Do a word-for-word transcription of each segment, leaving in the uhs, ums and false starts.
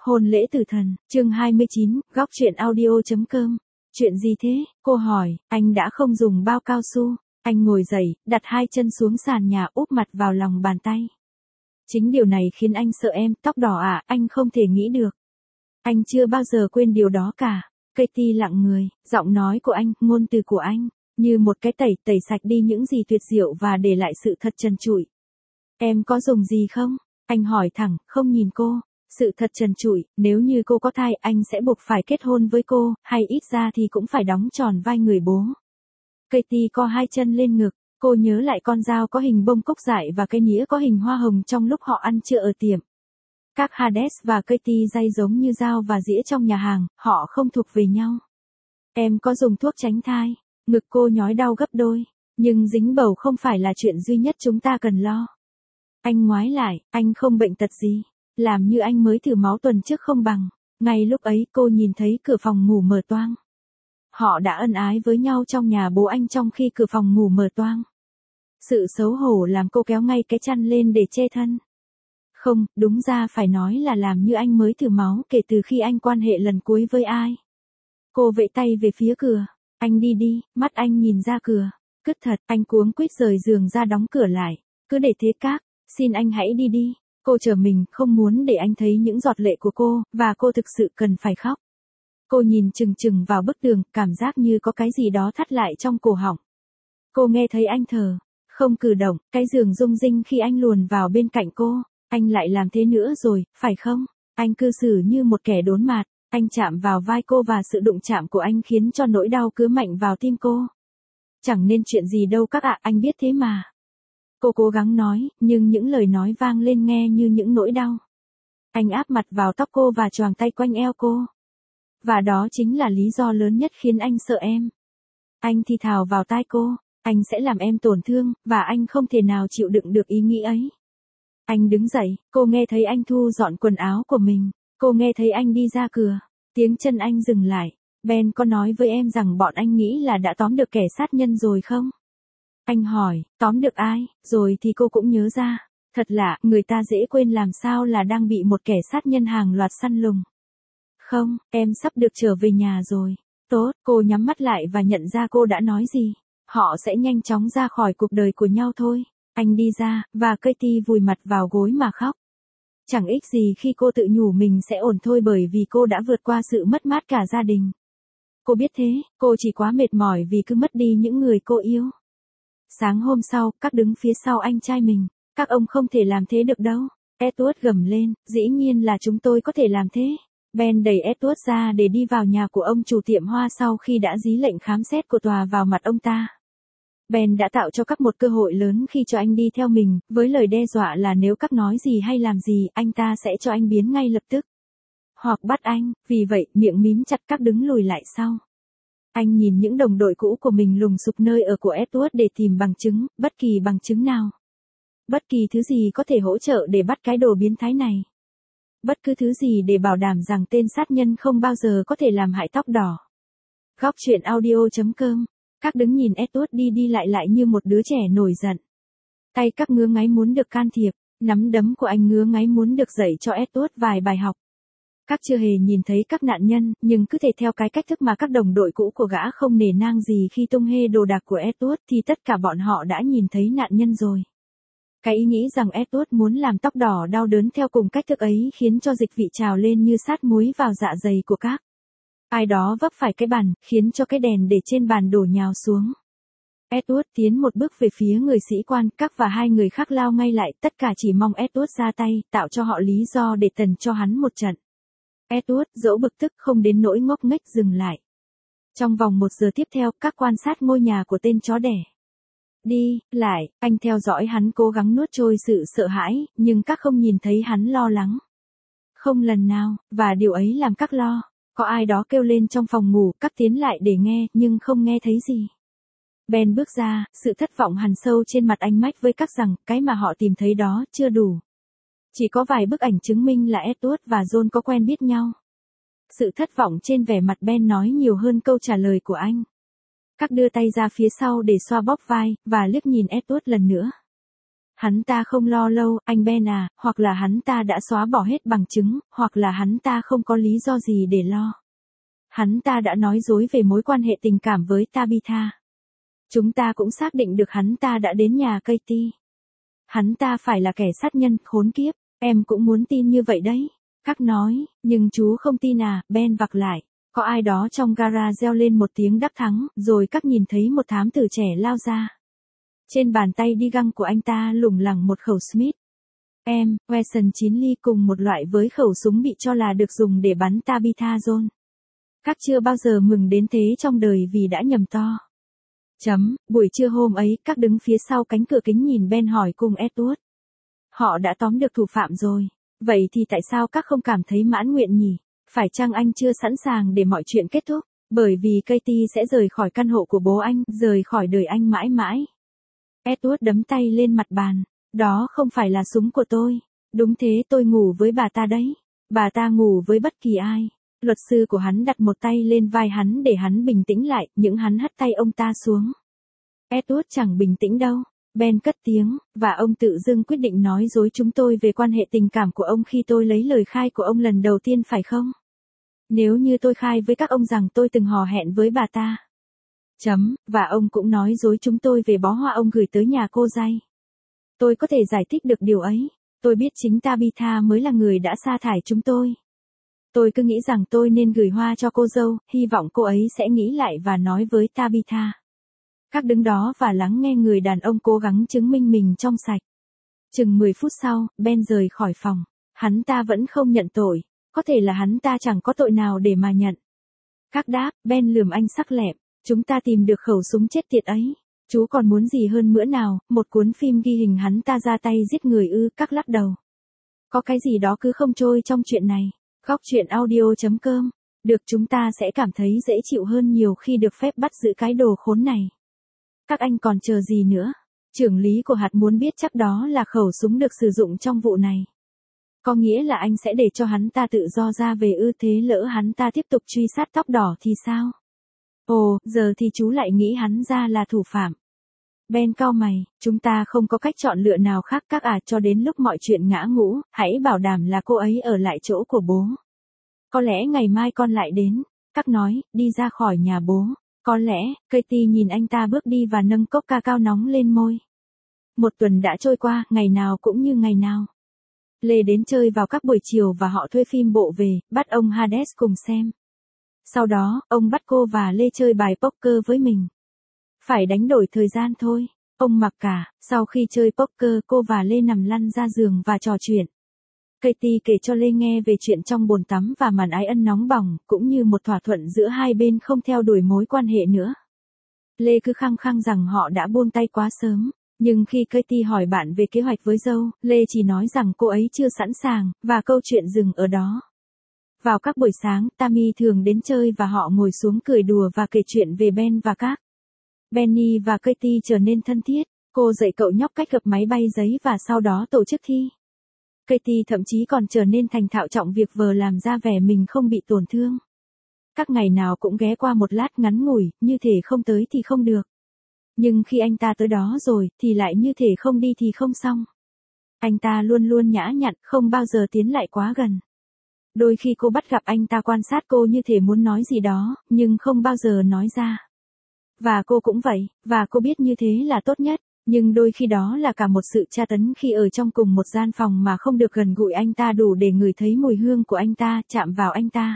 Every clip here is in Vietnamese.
Hôn lễ tử thần, chương hai mươi chín, góc chuyện audio.com. Chuyện gì thế? Cô hỏi, anh đã không dùng bao cao su. Anh ngồi dậy, đặt hai chân xuống sàn nhà úp mặt vào lòng bàn tay. Chính điều này khiến anh sợ em, tóc đỏ à, anh không thể nghĩ được. Anh chưa bao giờ quên điều đó cả. Katie lặng người, giọng nói của anh, ngôn từ của anh, như một cái tẩy, tẩy sạch đi những gì tuyệt diệu và để lại sự thật trần trụi. Em có dùng gì không? Anh hỏi thẳng, không nhìn cô. Sự thật trần trụi, nếu như cô có thai anh sẽ buộc phải kết hôn với cô, hay ít ra thì cũng phải đóng tròn vai người bố. Katie co hai chân lên ngực, cô nhớ lại con dao có hình bông cúc dại và cái nĩa có hình hoa hồng trong lúc họ ăn trưa ở tiệm. Các Hades và Katie dây giống như dao và dĩa trong nhà hàng, họ không thuộc về nhau. Em có dùng thuốc tránh thai, ngực cô nhói đau gấp đôi, nhưng dính bầu không phải là chuyện duy nhất chúng ta cần lo. Anh ngoái lại, anh không bệnh tật gì. Làm như anh mới thử máu tuần trước không bằng. Ngay lúc ấy cô nhìn thấy cửa phòng ngủ mở toang. Họ đã ân ái với nhau trong nhà bố anh trong khi cửa phòng ngủ mở toang. Sự xấu hổ làm cô kéo ngay cái chăn lên để che thân. Không, đúng ra phải nói là làm như anh mới thử máu kể từ khi anh quan hệ lần cuối với ai. Cô vẫy tay về phía cửa. Anh đi đi, mắt anh nhìn ra cửa. Cứt thật, anh cuống quýt rời giường ra đóng cửa lại. Cứ để thế các, xin anh hãy đi đi. Cô chờ mình, không muốn để anh thấy những giọt lệ của cô, và cô thực sự cần phải khóc. Cô nhìn chừng chừng vào bức tường, cảm giác như có cái gì đó thắt lại trong cổ họng. Cô nghe thấy anh thở, không cử động, cái giường rung rinh khi anh luồn vào bên cạnh cô. Anh lại làm thế nữa rồi, phải không? Anh cư xử như một kẻ đốn mạt, anh chạm vào vai cô và sự đụng chạm của anh khiến cho nỗi đau cứ mạnh vào tim cô. Chẳng nên chuyện gì đâu các ạ, anh biết thế mà. Cô cố gắng nói, nhưng những lời nói vang lên nghe như những nỗi đau. Anh áp mặt vào tóc cô và choàng tay quanh eo cô. Và đó chính là lý do lớn nhất khiến anh sợ em. Anh thì thào vào tai cô, anh sẽ làm em tổn thương, và anh không thể nào chịu đựng được ý nghĩ ấy. Anh đứng dậy, cô nghe thấy anh thu dọn quần áo của mình. Cô nghe thấy anh đi ra cửa. Tiếng chân anh dừng lại. Ben có nói với em rằng bọn anh nghĩ là đã tóm được kẻ sát nhân rồi không? Anh hỏi, tóm được ai, rồi thì cô cũng nhớ ra. Thật lạ, người ta dễ quên làm sao là đang bị một kẻ sát nhân hàng loạt săn lùng. Không, em sắp được trở về nhà rồi. Tốt, cô nhắm mắt lại và nhận ra cô đã nói gì. Họ sẽ nhanh chóng ra khỏi cuộc đời của nhau thôi. Anh đi ra, và Katie vùi mặt vào gối mà khóc. Chẳng ích gì khi cô tự nhủ mình sẽ ổn thôi bởi vì cô đã vượt qua sự mất mát cả gia đình. Cô biết thế, cô chỉ quá mệt mỏi vì cứ mất đi những người cô yêu. Sáng hôm sau, các đứng phía sau anh trai mình. Các ông không thể làm thế được đâu. Edward gầm lên, dĩ nhiên là chúng tôi có thể làm thế. Ben đẩy Edward ra để đi vào nhà của ông chủ tiệm hoa sau khi đã dí lệnh khám xét của tòa vào mặt ông ta. Ben đã tạo cho các một cơ hội lớn khi cho anh đi theo mình, với lời đe dọa là nếu các nói gì hay làm gì, anh ta sẽ cho anh biến ngay lập tức. Hoặc bắt anh, vì vậy, miệng mím chặt các đứng lùi lại sau. Anh nhìn những đồng đội cũ của mình lùng sục nơi ở của Edward để tìm bằng chứng, bất kỳ bằng chứng nào. Bất kỳ thứ gì có thể hỗ trợ để bắt cái đồ biến thái này. Bất cứ thứ gì để bảo đảm rằng tên sát nhân không bao giờ có thể làm hại tóc đỏ. Góc chuyện audio.com. Các đứng nhìn Edward đi đi lại lại như một đứa trẻ nổi giận. Tay các ngứa ngáy muốn được can thiệp, nắm đấm của anh ngứa ngáy muốn được dạy cho Edward vài bài học. Các chưa hề nhìn thấy các nạn nhân, nhưng cứ thể theo cái cách thức mà các đồng đội cũ của gã không nể nang gì khi tung hê đồ đạc của Edward thì tất cả bọn họ đã nhìn thấy nạn nhân rồi. Cái ý nghĩ rằng Edward muốn làm tóc đỏ đau đớn theo cùng cách thức ấy khiến cho dịch vị trào lên như sát muối vào dạ dày của các. Ai đó vấp phải cái bàn, khiến cho cái đèn để trên bàn đổ nhào xuống. Edward tiến một bước về phía người sĩ quan, các và hai người khác lao ngay lại, tất cả chỉ mong Edward ra tay, tạo cho họ lý do để tần cho hắn một trận. Edward, dẫu bực tức không đến nỗi ngốc nghếch dừng lại. Trong vòng một giờ tiếp theo, các quan sát ngôi nhà của tên chó đẻ. Đi, lại, anh theo dõi hắn cố gắng nuốt trôi sự sợ hãi, nhưng các không nhìn thấy hắn lo lắng. Không lần nào, và điều ấy làm các lo. Có ai đó kêu lên trong phòng ngủ, các tiến lại để nghe, nhưng không nghe thấy gì. Ben bước ra, sự thất vọng hằn sâu trên mặt anh mách với các rằng, cái mà họ tìm thấy đó, chưa đủ. Chỉ có vài bức ảnh chứng minh là Edward và John có quen biết nhau. Sự thất vọng trên vẻ mặt Ben nói nhiều hơn câu trả lời của anh. Các đưa tay ra phía sau để xoa bóp vai, và liếc nhìn Edward lần nữa. Hắn ta không lo lâu, anh Ben à, hoặc là hắn ta đã xóa bỏ hết bằng chứng, hoặc là hắn ta không có lý do gì để lo. Hắn ta đã nói dối về mối quan hệ tình cảm với Tabitha. Chúng ta cũng xác định được hắn ta đã đến nhà Katie. Hắn ta phải là kẻ sát nhân, khốn kiếp, em cũng muốn tin như vậy đấy. Các nói, nhưng chú không tin à, Ben vặc lại. Có ai đó trong gara reo lên một tiếng đắc thắng, rồi các nhìn thấy một thám tử trẻ lao ra. Trên bàn tay đi găng của anh ta lủng lẳng một khẩu Smith. Em, Wesson chín ly cùng một loại với khẩu súng bị cho là được dùng để bắn Tabitha Jones. Các chưa bao giờ mừng đến thế trong đời vì đã nhầm to. Chấm, buổi trưa hôm ấy, các đứng phía sau cánh cửa kính nhìn Ben hỏi cùng Edward. Họ đã tóm được thủ phạm rồi. Vậy thì tại sao các không cảm thấy mãn nguyện nhỉ? Phải chăng anh chưa sẵn sàng để mọi chuyện kết thúc? Bởi vì Katie sẽ rời khỏi căn hộ của bố anh, rời khỏi đời anh mãi mãi. Edward đấm tay lên mặt bàn. Đó không phải là súng của tôi. Đúng thế, tôi ngủ với bà ta đấy. Bà ta ngủ với bất kỳ ai. Luật sư của hắn đặt một tay lên vai hắn để hắn bình tĩnh lại, những hắn hất tay ông ta xuống. Edward chẳng bình tĩnh đâu. Ben cất tiếng, và ông tự dưng quyết định nói dối chúng tôi về quan hệ tình cảm của ông khi tôi lấy lời khai của ông lần đầu tiên phải không? Nếu như tôi khai với các ông rằng tôi từng hò hẹn với bà ta. Chấm, và ông cũng nói dối chúng tôi về bó hoa ông gửi tới nhà cô dây. Tôi có thể giải thích được điều ấy. Tôi biết chính Tabitha mới là người đã sa thải chúng tôi. Tôi cứ nghĩ rằng tôi nên gửi hoa cho cô dâu, hy vọng cô ấy sẽ nghĩ lại và nói với Tabitha. Các đứng đó và lắng nghe người đàn ông cố gắng chứng minh mình trong sạch. Chừng mười phút sau, Ben rời khỏi phòng. Hắn ta vẫn không nhận tội. Có thể là hắn ta chẳng có tội nào để mà nhận. Các đáp, Ben lườm anh sắc lẹm. Chúng ta tìm được khẩu súng chết tiệt ấy. Chú còn muốn gì hơn nữa nào, một cuốn phim ghi hình hắn ta ra tay giết người ư, các lắc đầu. Có cái gì đó cứ không trôi trong chuyện này. Góc truyện audio chấm com. Được, chúng ta sẽ cảm thấy dễ chịu hơn nhiều khi được phép bắt giữ cái đồ khốn này. Các anh còn chờ gì nữa? Trưởng lý của hạt muốn biết chắc đó là khẩu súng được sử dụng trong vụ này. Có nghĩa là anh sẽ để cho hắn ta tự do ra về ư, thế lỡ hắn ta tiếp tục truy sát tóc đỏ thì sao? Ồ, giờ thì chú lại nghĩ hắn ra là thủ phạm. Ben cau mày, chúng ta không có cách chọn lựa nào khác các à, cho đến lúc mọi chuyện ngã ngũ, hãy bảo đảm là cô ấy ở lại chỗ của bố. Có lẽ ngày mai con lại đến. Các nói, đi ra khỏi nhà bố. Có lẽ, Katie nhìn anh ta bước đi và nâng cốc ca cao nóng lên môi. Một tuần đã trôi qua, ngày nào cũng như ngày nào. Lê đến chơi vào các buổi chiều và họ thuê phim bộ về, bắt ông Hades cùng xem. Sau đó, ông bắt cô và Lê chơi bài poker với mình. Phải đánh đổi thời gian thôi. Ông mặc cả, sau khi chơi poker cô và Lê nằm lăn ra giường và trò chuyện. Katie kể cho Lê nghe về chuyện trong bồn tắm và màn ái ân nóng bỏng, cũng như một thỏa thuận giữa hai bên không theo đuổi mối quan hệ nữa. Lê cứ khăng khăng rằng họ đã buông tay quá sớm. Nhưng khi Katie hỏi bạn về kế hoạch với dâu, Lê chỉ nói rằng cô ấy chưa sẵn sàng, và câu chuyện dừng ở đó. Vào các buổi sáng, Tammy thường đến chơi và họ ngồi xuống cười đùa và kể chuyện về Ben và các. Benny và Katie trở nên thân thiết. Cô dạy cậu nhóc cách gập máy bay giấy và sau đó tổ chức thi. Katie thậm chí còn trở nên thành thạo trọng việc vờ làm ra vẻ mình không bị tổn thương. Các ngày nào cũng ghé qua một lát ngắn ngủi, như thể không tới thì không được. Nhưng khi anh ta tới đó rồi, thì lại như thể không đi thì không xong. Anh ta luôn luôn nhã nhặn, không bao giờ tiến lại quá gần. Đôi khi cô bắt gặp anh ta quan sát cô như thể muốn nói gì đó, nhưng không bao giờ nói ra. Và cô cũng vậy, và cô biết như thế là tốt nhất, nhưng đôi khi đó là cả một sự tra tấn khi ở trong cùng một gian phòng mà không được gần gũi anh ta đủ để ngửi thấy mùi hương của anh ta, chạm vào anh ta.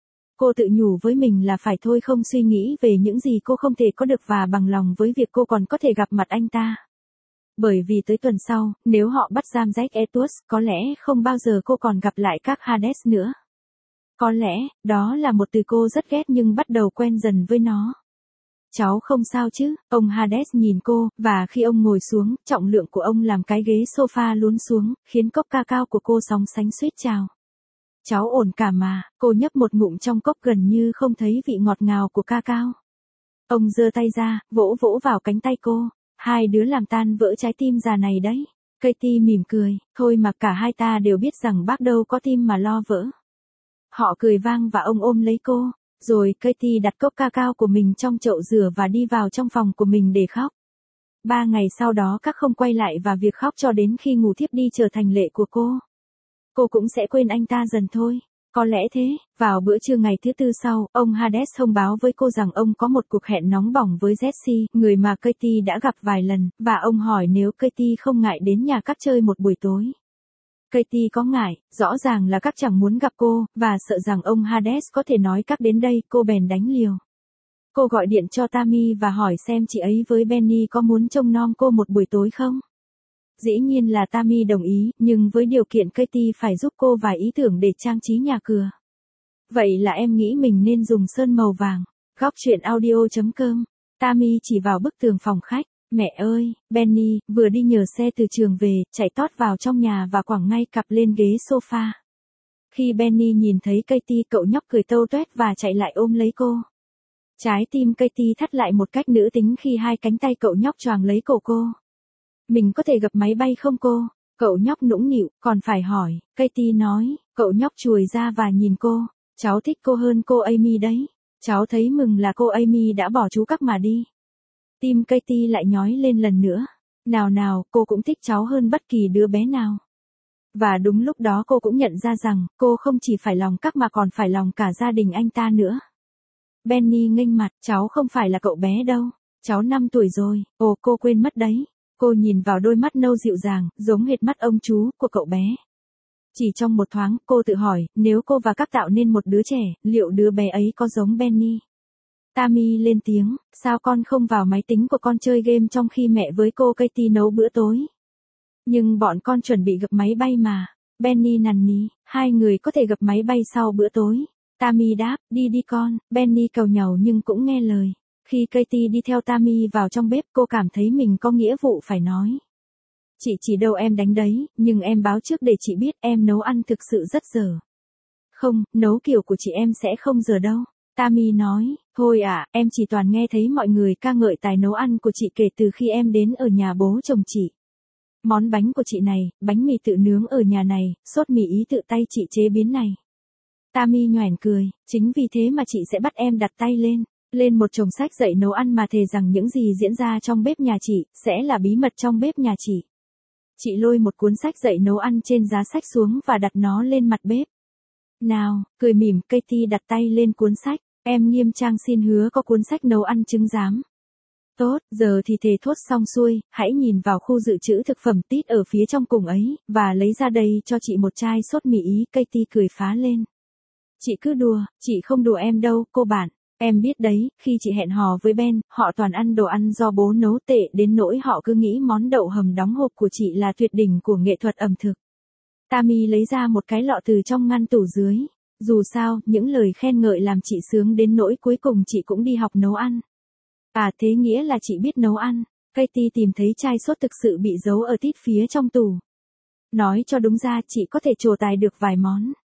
Cô tự nhủ với mình là phải thôi không suy nghĩ về những gì cô không thể có được và bằng lòng với việc cô còn có thể gặp mặt anh ta. Bởi vì tới tuần sau, nếu họ bắt giam Jack Edwards, có lẽ không bao giờ cô còn gặp lại các Hades nữa. Có lẽ, đó là một từ cô rất ghét nhưng bắt đầu quen dần với nó. Cháu không sao chứ, ông Hades nhìn cô, và khi ông ngồi xuống, trọng lượng của ông làm cái ghế sofa lún xuống, khiến cốc ca cao của cô sóng sánh suýt trào. Cháu ổn cả mà, cô nhấp một ngụm trong cốc gần như không thấy vị ngọt ngào của ca cao. Ông giơ tay ra, vỗ vỗ vào cánh tay cô. Hai đứa làm tan vỡ trái tim già này đấy. Katie mỉm cười, thôi mà cả hai ta đều biết rằng bác đâu có tim mà lo vỡ. Họ cười vang và ông ôm lấy cô. Rồi Katie đặt cốc ca cao của mình trong chậu rửa và đi vào trong phòng của mình để khóc. Ba ngày sau đó các không quay lại và việc khóc cho đến khi ngủ thiếp đi trở thành lệ của cô. Cô cũng sẽ quên anh ta dần thôi. Có lẽ thế, vào bữa trưa ngày thứ tư sau, ông Hades thông báo với cô rằng ông có một cuộc hẹn nóng bỏng với Jessie, người mà Katie đã gặp vài lần, và ông hỏi nếu Katie không ngại đến nhà các chơi một buổi tối. Katie có ngại, rõ ràng là các chẳng muốn gặp cô, và sợ rằng ông Hades có thể nói các đến đây, cô bèn đánh liều. Cô gọi điện cho Tammy và hỏi xem chị ấy với Benny có muốn trông nom cô một buổi tối không. Dĩ nhiên là Tammy đồng ý, nhưng với điều kiện Katie phải giúp cô vài ý tưởng để trang trí nhà cửa. Vậy là em nghĩ mình nên dùng sơn màu vàng. Góc truyện audio chấm com. Tammy chỉ vào bức tường phòng khách. Mẹ ơi, Benny, vừa đi nhờ xe từ trường về, chạy tót vào trong nhà và quẳng ngay cặp lên ghế sofa. Khi Benny nhìn thấy Katie, cậu nhóc cười tâu tuét và chạy lại ôm lấy cô. Trái tim Katie thắt lại một cách nữ tính khi hai cánh tay cậu nhóc choàng lấy cổ cô. Mình có thể gặp máy bay không cô? Cậu nhóc nũng nịu, còn phải hỏi, Katie nói, cậu nhóc chùi ra và nhìn cô, cháu thích cô hơn cô Amy đấy. Cháu thấy mừng là cô Amy đã bỏ chú các mà đi. Tim Katie lại nhói lên lần nữa. Nào nào, cô cũng thích cháu hơn bất kỳ đứa bé nào. Và đúng lúc đó cô cũng nhận ra rằng, cô không chỉ phải lòng các mà còn phải lòng cả gia đình anh ta nữa. Benny nghênh mặt, cháu không phải là cậu bé đâu. Cháu năm tuổi rồi, ồ cô quên mất đấy. Cô nhìn vào đôi mắt nâu dịu dàng, giống hệt mắt ông chú của cậu bé. Chỉ trong một thoáng, cô tự hỏi, nếu cô và các tạo nên một đứa trẻ, liệu đứa bé ấy có giống Benny? Tammy lên tiếng, sao con không vào máy tính của con chơi game trong khi mẹ với cô Katie nấu bữa tối? Nhưng bọn con chuẩn bị gặp máy bay mà. Benny nằn ní, hai người có thể gặp máy bay sau bữa tối. Tammy đáp, đi đi con. Benny càu nhàu nhưng cũng nghe lời. Khi Katie đi theo Tammy vào trong bếp, cô cảm thấy mình có nghĩa vụ phải nói. Chị chỉ đâu em đánh đấy, nhưng em báo trước để chị biết em nấu ăn thực sự rất dở. Không, nấu kiểu của chị em sẽ không dở đâu. Tammy nói, thôi à, em chỉ toàn nghe thấy mọi người ca ngợi tài nấu ăn của chị kể từ khi em đến ở nhà bố chồng chị. Món bánh của chị này, bánh mì tự nướng ở nhà này, sốt mì ý tự tay chị chế biến này. Tammy nhoẻn cười, chính vì thế mà chị sẽ bắt em đặt tay lên. Lên một chồng sách dạy nấu ăn mà thề rằng những gì diễn ra trong bếp nhà chị, sẽ là bí mật trong bếp nhà chị. Chị lôi một cuốn sách dạy nấu ăn trên giá sách xuống và đặt nó lên mặt bếp. Nào, cười mỉm, Katie đặt tay lên cuốn sách, em nghiêm trang xin hứa có cuốn sách nấu ăn chứng giám. Tốt, giờ thì thề thốt xong xuôi, hãy nhìn vào khu dự trữ thực phẩm tít ở phía trong cùng ấy, và lấy ra đây cho chị một chai sốt mì ý, Katie cười phá lên. Chị cứ đùa, chị không đùa em đâu, cô bạn. Em biết đấy, khi chị hẹn hò với Ben, họ toàn ăn đồ ăn do bố nấu tệ đến nỗi họ cứ nghĩ món đậu hầm đóng hộp của chị là tuyệt đỉnh của nghệ thuật ẩm thực. Tammy lấy ra một cái lọ từ trong ngăn tủ dưới. Dù sao, những lời khen ngợi làm chị sướng đến nỗi cuối cùng chị cũng đi học nấu ăn. À thế nghĩa là chị biết nấu ăn. Katie tìm thấy chai sốt thực sự bị giấu ở tít phía trong tủ. Nói cho đúng ra chị có thể trổ tài được vài món.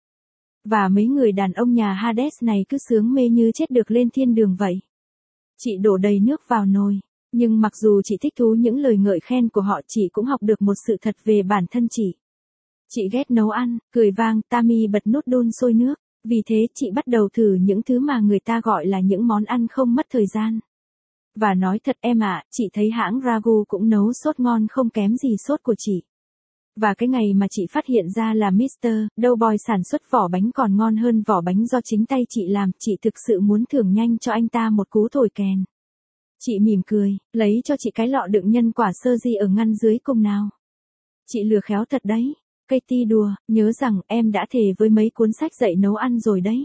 Và mấy người đàn ông nhà Hades này cứ sướng mê như chết được lên thiên đường vậy. Chị đổ đầy nước vào nồi. Nhưng mặc dù chị thích thú những lời ngợi khen của họ, chị cũng học được một sự thật về bản thân chị. Chị ghét nấu ăn, cười vang, Tammy bật nút đun sôi nước. Vì thế chị bắt đầu thử những thứ mà người ta gọi là những món ăn không mất thời gian. Và nói thật em ạ, chị thấy hãng Ragu cũng nấu sốt ngon không kém gì sốt của chị. Và cái ngày mà chị phát hiện ra là mít tơ Doughboy sản xuất vỏ bánh còn ngon hơn vỏ bánh do chính tay chị làm, chị thực sự muốn thưởng nhanh cho anh ta một cú thổi kèn. Chị mỉm cười, lấy cho chị cái lọ đựng nhân quả sơ di ở ngăn dưới cùng nào. Chị lừa khéo thật đấy. Katie đùa, nhớ rằng em đã thề với mấy cuốn sách dạy nấu ăn rồi đấy.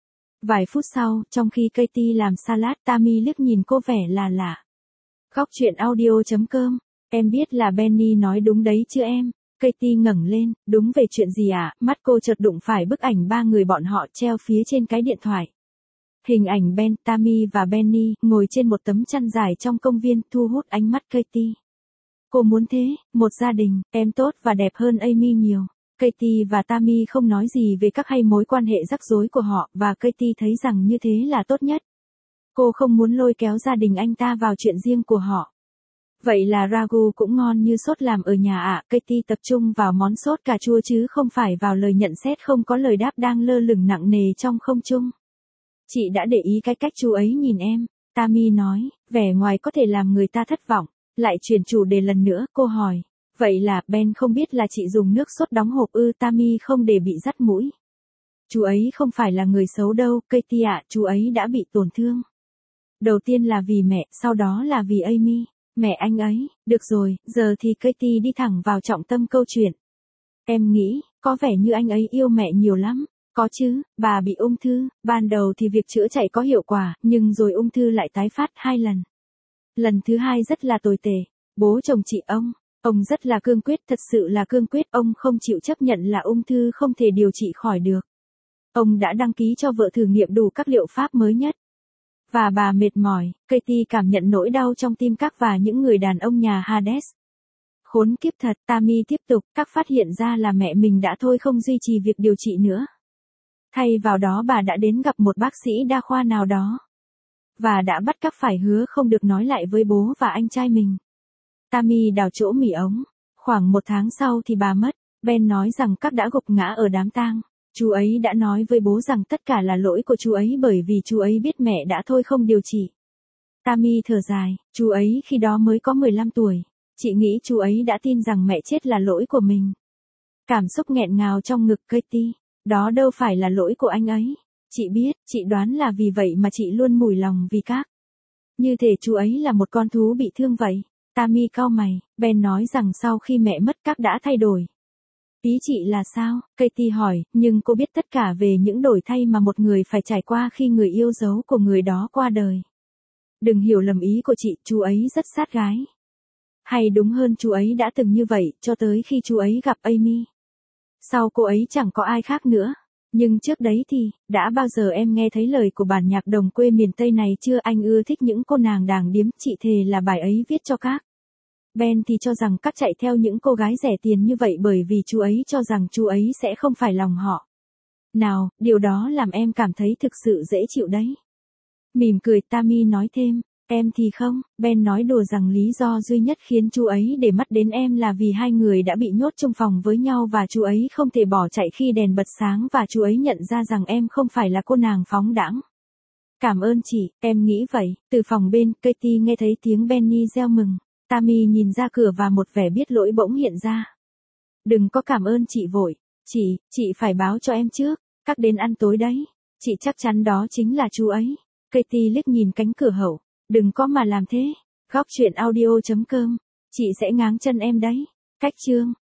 Vài phút sau, trong khi Katie làm salad, Tammy liếc nhìn cô vẻ là lạ. Góc truyện audio chấm com. Em biết là Benny nói đúng đấy chứ em. Katie ngẩng lên, đúng về chuyện gì ạ? À? Mắt cô chợt đụng phải bức ảnh ba người bọn họ treo phía trên cái điện thoại. Hình ảnh Ben, Tammy và Benny ngồi trên một tấm chăn dài trong công viên thu hút ánh mắt Katie. Cô muốn thế, một gia đình, em tốt và đẹp hơn Amy nhiều. Katie và Tammy không nói gì về các hay mối quan hệ rắc rối của họ, và Katie thấy rằng như thế là tốt nhất. Cô không muốn lôi kéo gia đình anh ta vào chuyện riêng của họ. Vậy là ragu cũng ngon như sốt làm ở nhà ạ. À. Katie tập trung vào món sốt cà chua chứ không phải vào lời nhận xét không có lời đáp đang lơ lửng nặng nề trong không trung. Chị đã để ý cái cách chú ấy nhìn em, Tammy nói, vẻ ngoài có thể làm người ta thất vọng. Lại chuyển chủ đề lần nữa, cô hỏi. Vậy là, Ben không biết là chị dùng nước sốt đóng hộp ư? Tammy không để bị dắt mũi. Chú ấy không phải là người xấu đâu, Katie ạ, chú ấy đã bị tổn thương. Đầu tiên là vì mẹ, sau đó là vì Amy, mẹ anh ấy. Được rồi, giờ thì Katie đi thẳng vào trọng tâm câu chuyện. Em nghĩ, có vẻ như anh ấy yêu mẹ nhiều lắm. Có chứ, bà bị ung thư, ban đầu thì việc chữa chạy có hiệu quả, nhưng rồi ung thư lại tái phát hai lần. Lần thứ hai rất là tồi tệ. Bố chồng chị ông, ông rất là cương quyết, thật sự là cương quyết, ông không chịu chấp nhận là ung thư không thể điều trị khỏi được. Ông đã đăng ký cho vợ thử nghiệm đủ các liệu pháp mới nhất. Và bà mệt mỏi, Katie cảm nhận nỗi đau trong tim các và những người đàn ông nhà Hades. Khốn kiếp thật, Tammy tiếp tục, các phát hiện ra là mẹ mình đã thôi không duy trì việc điều trị nữa. Thay vào đó bà đã đến gặp một bác sĩ đa khoa nào đó. Và đã bắt các phải hứa không được nói lại với bố và anh trai mình. Tammy đào chỗ mỉ ống. Khoảng một tháng sau thì bà mất. Ben nói rằng các đã gục ngã ở đám tang. Chú ấy đã nói với bố rằng tất cả là lỗi của chú ấy bởi vì chú ấy biết mẹ đã thôi không điều trị. Tammy thở dài, chú ấy khi đó mới có mười lăm tuổi. Chị nghĩ chú ấy đã tin rằng mẹ chết là lỗi của mình. Cảm xúc nghẹn ngào trong ngực Katie. Đó đâu phải là lỗi của anh ấy. Chị biết, chị đoán là vì vậy mà chị luôn mủi lòng vì các. Như thể chú ấy là một con thú bị thương vậy. Tammy cau mày, Ben nói rằng sau khi mẹ mất các đã thay đổi. Ý chị là sao? Katie hỏi, nhưng cô biết tất cả về những đổi thay mà một người phải trải qua khi người yêu dấu của người đó qua đời. Đừng hiểu lầm ý của chị, chú ấy rất sát gái. Hay đúng hơn chú ấy đã từng như vậy, cho tới khi chú ấy gặp Amy. Sau cô ấy chẳng có ai khác nữa. Nhưng trước đấy thì, đã bao giờ em nghe thấy lời của bản nhạc đồng quê miền Tây này chưa? Anh ưa thích những cô nàng đàng điếm, chị thề là bài ấy viết cho các. Ben thì cho rằng các chạy theo những cô gái rẻ tiền như vậy bởi vì chú ấy cho rằng chú ấy sẽ không phải lòng họ. Nào, điều đó làm em cảm thấy thực sự dễ chịu đấy. Mỉm cười, Tammy nói thêm, em thì không. Ben nói đùa rằng lý do duy nhất khiến chú ấy để mắt đến em là vì hai người đã bị nhốt trong phòng với nhau và chú ấy không thể bỏ chạy khi đèn bật sáng và chú ấy nhận ra rằng em không phải là cô nàng phóng đãng. Cảm ơn chị, em nghĩ vậy. Từ phòng bên, Katie nghe thấy tiếng Benny reo mừng. Tammy nhìn ra cửa và một vẻ biết lỗi bỗng hiện ra. Đừng có cảm ơn chị vội. Chị, chị phải báo cho em trước. Các đến ăn tối đấy. Chị chắc chắn đó chính là chú ấy. Katie liếc nhìn cánh cửa hậu. Đừng có mà làm thế. Góc truyện audio chấm com. Chị sẽ ngáng chân em đấy. Cách chương.